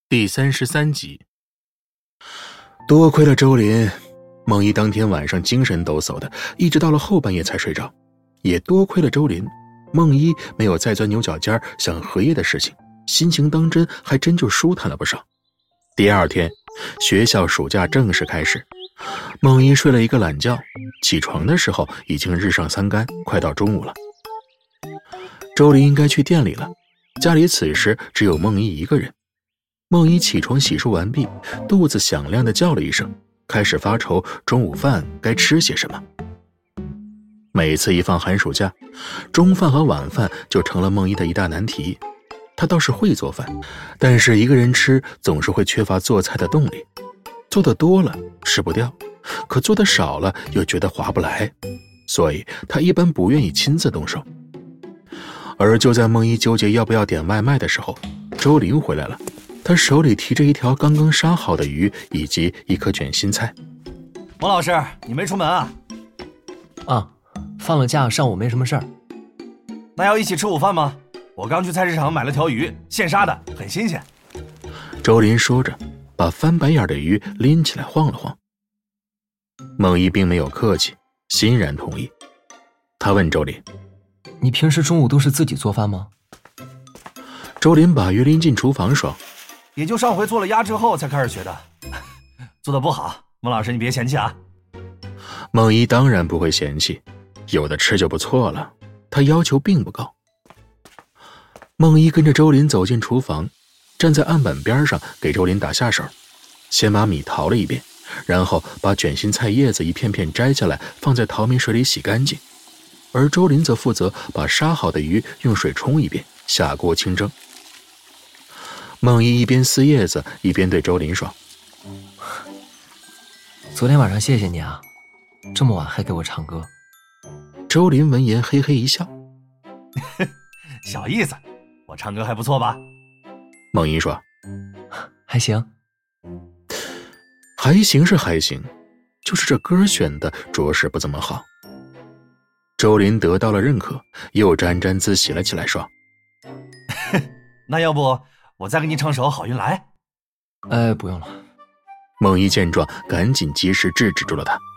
第33集。多亏了周林，梦一当天晚上精神抖擞的，一直到了后半夜才睡着。也多亏了周林，梦一没有再钻牛角尖想合夜的事情，心情当真还真就舒坦了不少。第二天，学校暑假正式开始，梦一睡了一个懒觉，起床的时候已经日上三竿，快到中午了。周林应该去店里了，家里此时只有梦一一个人。梦一起床洗漱完毕，肚子响亮地叫了一声，开始发愁中午饭该吃些什么。每次一放寒暑假，中饭和晚饭就成了梦一的一大难题。他倒是会做饭，但是一个人吃总是会缺乏做菜的动力。做得多了吃不掉，可做得少了又觉得划不来，所以他一般不愿意亲自动手。而就在梦一纠结要不要点外卖的时候，周林回来了。他手里提着一条刚刚杀好的鱼以及一颗卷心菜。 王老师，你没出门啊？ 放了假，上午没什么事儿。 那要一起吃午饭吗？我刚去菜市场买了条鱼，现杀的，很新鲜。 周林说着，把翻白眼的鱼拎起来晃了晃。梦一并没有客气，欣然同意。他问周林：“ 你平时中午都是自己做饭吗？” 周林把鱼拎进厨房说：“ 也就上回做了鸭之后才开始学的，做得不好，孟老师你别嫌弃啊。” 梦一当然不会嫌弃，有的吃就不错了，他要求并不高。梦一跟着周林走进厨房，站在案板边上给周林打下手，先把米淘了一遍，然后把卷心菜叶子一片片摘下来放在淘米水里洗干净，而周林则负责把杀好的鱼用水冲一遍，下锅清蒸。梦一一边撕叶子一边对周林说：“ 昨天晚上谢谢你啊，这么晚还给我唱歌。” 周林闻言嘿嘿一笑：“ 小意思，我唱歌还不错吧？” 梦一说：“ 还行。” 还行是还行，就是这歌选的着实不怎么好。周林得到了认可，又沾沾自喜了起来，说：“ 那要不我再给你唱首《好运来》。” 不用了。 梦一见状，赶紧及时制止住了他。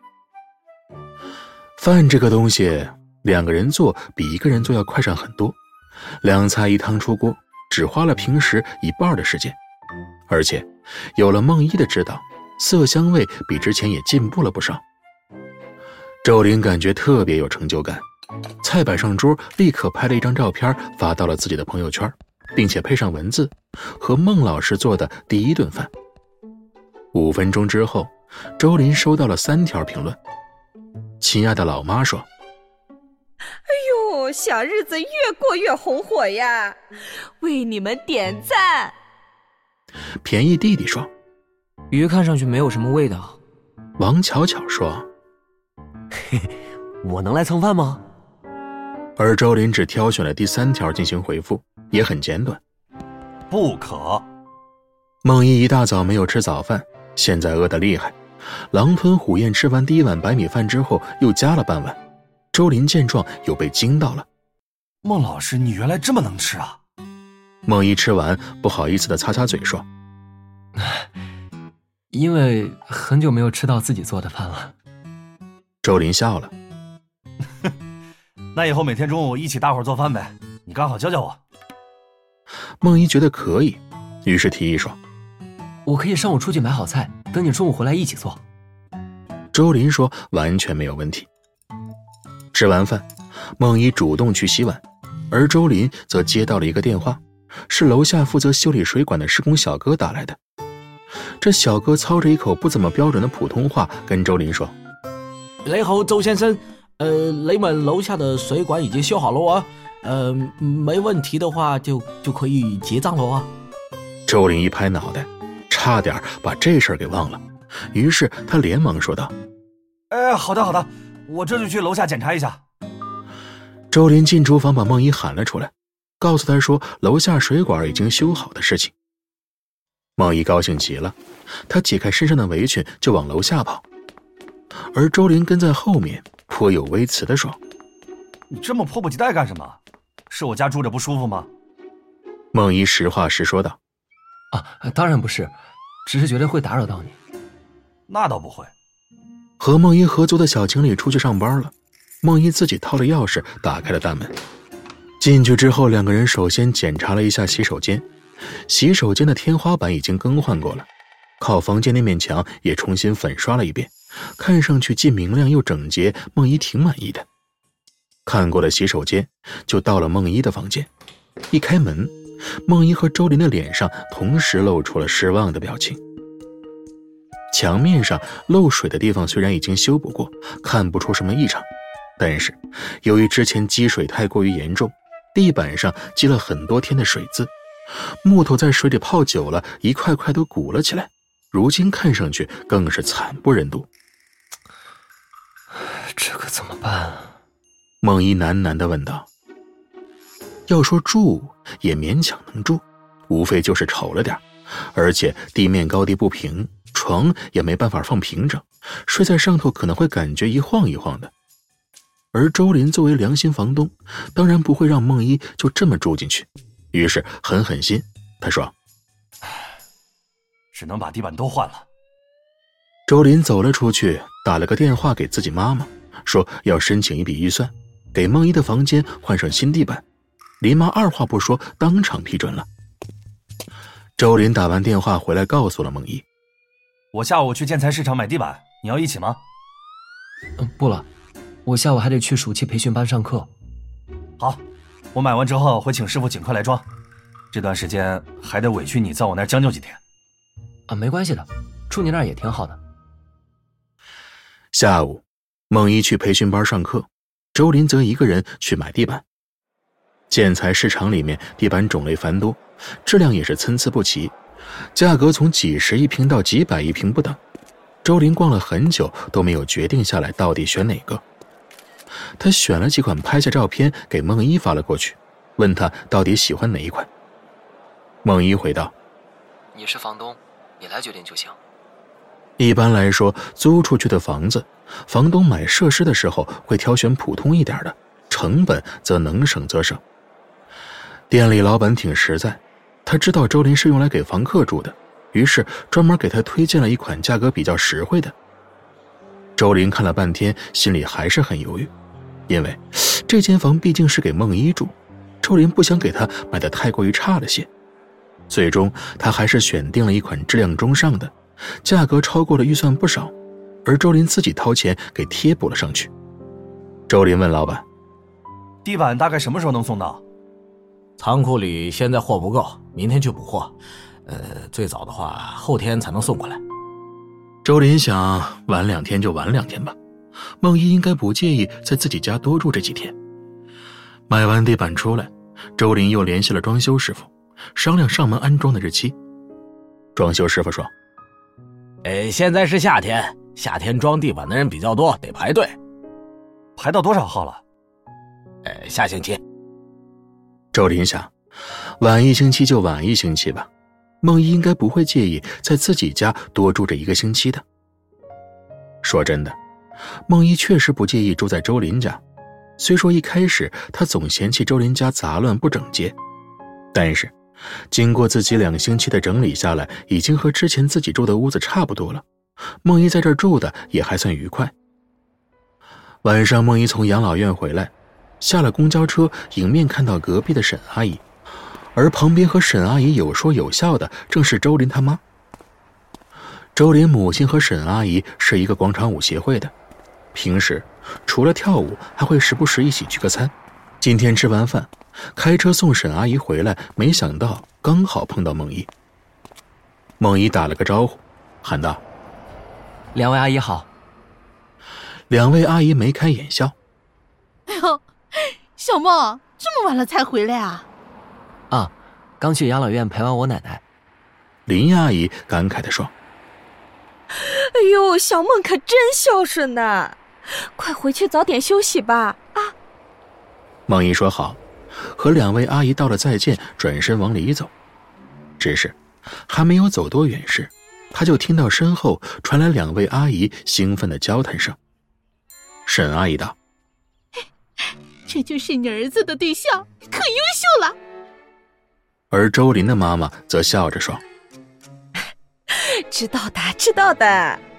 饭这个东西，两个人做比一个人做要快上很多，两菜一汤出锅，只花了平时一半的时间。而且有了梦一的指导，色香味比之前也进步了不少。周林感觉特别有成就感，菜摆上桌，立刻拍了一张照片发到了自己的朋友圈，并且配上文字：和孟老师做的第一顿饭。5分钟之后，周林收到了3条评论。亲爱的老妈说：“ 哎呦，小日子越过越红火呀，为你们点赞。” 便宜弟弟说：“ 鱼看上去没有什么味道。” 王巧巧说：“ 嘿嘿，我能来蹭饭吗？” 而周林只挑选了第3条进行回复，也很简短：“ 不可。” 梦一大早没有吃早饭，现在饿得厉害，狼吞虎咽吃完第1碗白米饭之后，又加了半碗。周林见状又被惊到了：“ 孟老师，你原来这么能吃啊！” 梦一吃完，不好意思地擦擦嘴说：“ 因为很久没有吃到自己做的饭了。” 周林笑了：“ 那以后每天中午一起大伙做饭呗，你刚好教教我。” 梦一觉得可以，于是提议说：“ 我可以上午出去买好菜，等你中午回来一起做。” 周林说完全没有问题。吃完饭，梦一主动去洗碗，而周林则接到了一个电话，是楼下负责修理水管的施工小哥打来的。这小哥操着一口不怎么标准的普通話跟周林說：“ 你好，周先生，你們樓下的水管已經修好了啊，沒問題的話就可以結賬了啊。” 周林一拍腦袋，差點把這事兒給忘了，於是他連忙說道：“ 好的好的，我這就去樓下檢查一下。” 周林進廚房把夢一喊了出來，告訴他說樓下水管已經修好的事情。夢一高興極了，他解開身上的圍裙就往樓下跑，而周林跟在後面颇有微詞地說：“ 你這麼迫不及待幹什麼？是我家住着不舒服嗎？” 夢一實話實說道：“ 啊，当然不是，只是觉得会打扰到你。 那倒不会。 和梦一合租的小情侣出去上班了，梦一自己掏着钥匙打开了大门。进去之后，两个人首先检查了一下洗手间。洗手间的天花板已经更换过了，靠房间那面墙也重新粉刷了一遍，看上去既明亮又整洁，梦一挺满意的。看过了洗手间，就到了梦一的房间。一开门，梦一和周林的脸上同时露出了失望的表情。墙面上漏水的地方虽然已经修补过，看不出什么异常，但是由于之前积水太过于严重，地板上积了很多天的水渍，木头在水里泡久了，一块块都鼓了起来，如今看上去更是惨不忍睹。 这可怎么办啊？ 梦一喃喃地问道。要说住也勉强能住，无非就是丑了点，而且地面高低不平，床也没办法放平整，睡在上头可能会感觉一晃一晃的。而周林作为良心房东，当然不会让梦一就这么住进去，于是狠心，他说： 只能把地板都换了。 周林走了出去，打了个电话给自己妈妈，说要申请一笔预算，给梦一的房间换上新地板。林妈二话不说，当场批准了。周林打完电话回来，告诉了梦一： 我下午去建材市场买地板，你要一起吗？ 不了，我下午还得去暑期培训班上课。 好，我买完之后会请师傅尽快来装，这段时间还得委屈你在我那儿将就几天。 啊，没关系的，住你那儿也挺好的。 下午，梦一去培训班上课，周林则一个人去买地板。建材市场里面地板种类繁多，质量也是参差不齐，价格从几十一平到几百一平不等。周林逛了很久都没有决定下来到底选哪个。他选了几款，拍下照片给梦一发了过去，问他到底喜欢哪一款。梦一回道： 你是房东，你来决定就行。 一般来说，租出去的房子，房东买设施的时候会挑选普通一点的，成本则能省则省。店里老板挺实在，他知道周林是用来给房客住的，于是专门给他推荐了一款价格比较实惠的。周林看了半天，心里还是很犹豫，因为这间房毕竟是给梦一住，周林不想给他买的太过于差了些。最终他还是选定了一款质量中上的，价格超过了预算不少，而周林自己掏钱给贴补了上去。周林问老板： 地板大概什么时候能送到？ 仓库里现在货不够，明天去补货，最早的话后天才能送过来。 周林想晚2天就晚2天吧，梦一应该不介意在自己家多住这几天。买完地板出来，周林又联系了装修师傅，商量上门安装的日期。装修师傅说： 现在是夏天，夏天装地板的人比较多，得排队。 排到多少号了？ 下星期。 周林想，晚1星期就晚1星期吧，梦一应该不会介意在自己家多住这1个星期的。说真的，梦一确实不介意住在周林家，虽说一开始他总嫌弃周林家杂乱不整洁，但是经过自己2星期的整理下来，已经和之前自己住的屋子差不多了。梦一在这儿住的也还算愉快。晚上梦一从养老院回来，下了公交车，迎面看到隔壁的沈阿姨，而旁边和沈阿姨有说有笑的正是周林他妈。周林母亲和沈阿姨是一个广场舞协会的，平时除了跳舞还会时不时一起聚个餐。今天吃完饭开车送沈阿姨回来，没想到刚好碰到梦一。梦一打了个招呼，喊道： 两位阿姨好。 2位阿姨眉开眼笑： 哎呦，小梦这么晚了才回来啊？ 啊，刚去养老院陪完我奶奶。 林阿姨感慨地说： 哎呦，小梦可真孝顺呐，快回去早点休息吧啊！ 梦一说好，和2位阿姨道了再见，转身往里走。只是还没有走多远时，他就听到身后传来2位阿姨兴奋的交谈声。沈阿姨道： 这就是你儿子的对象，可优秀了。 而周林的妈妈则笑着说： 知道的，知道的。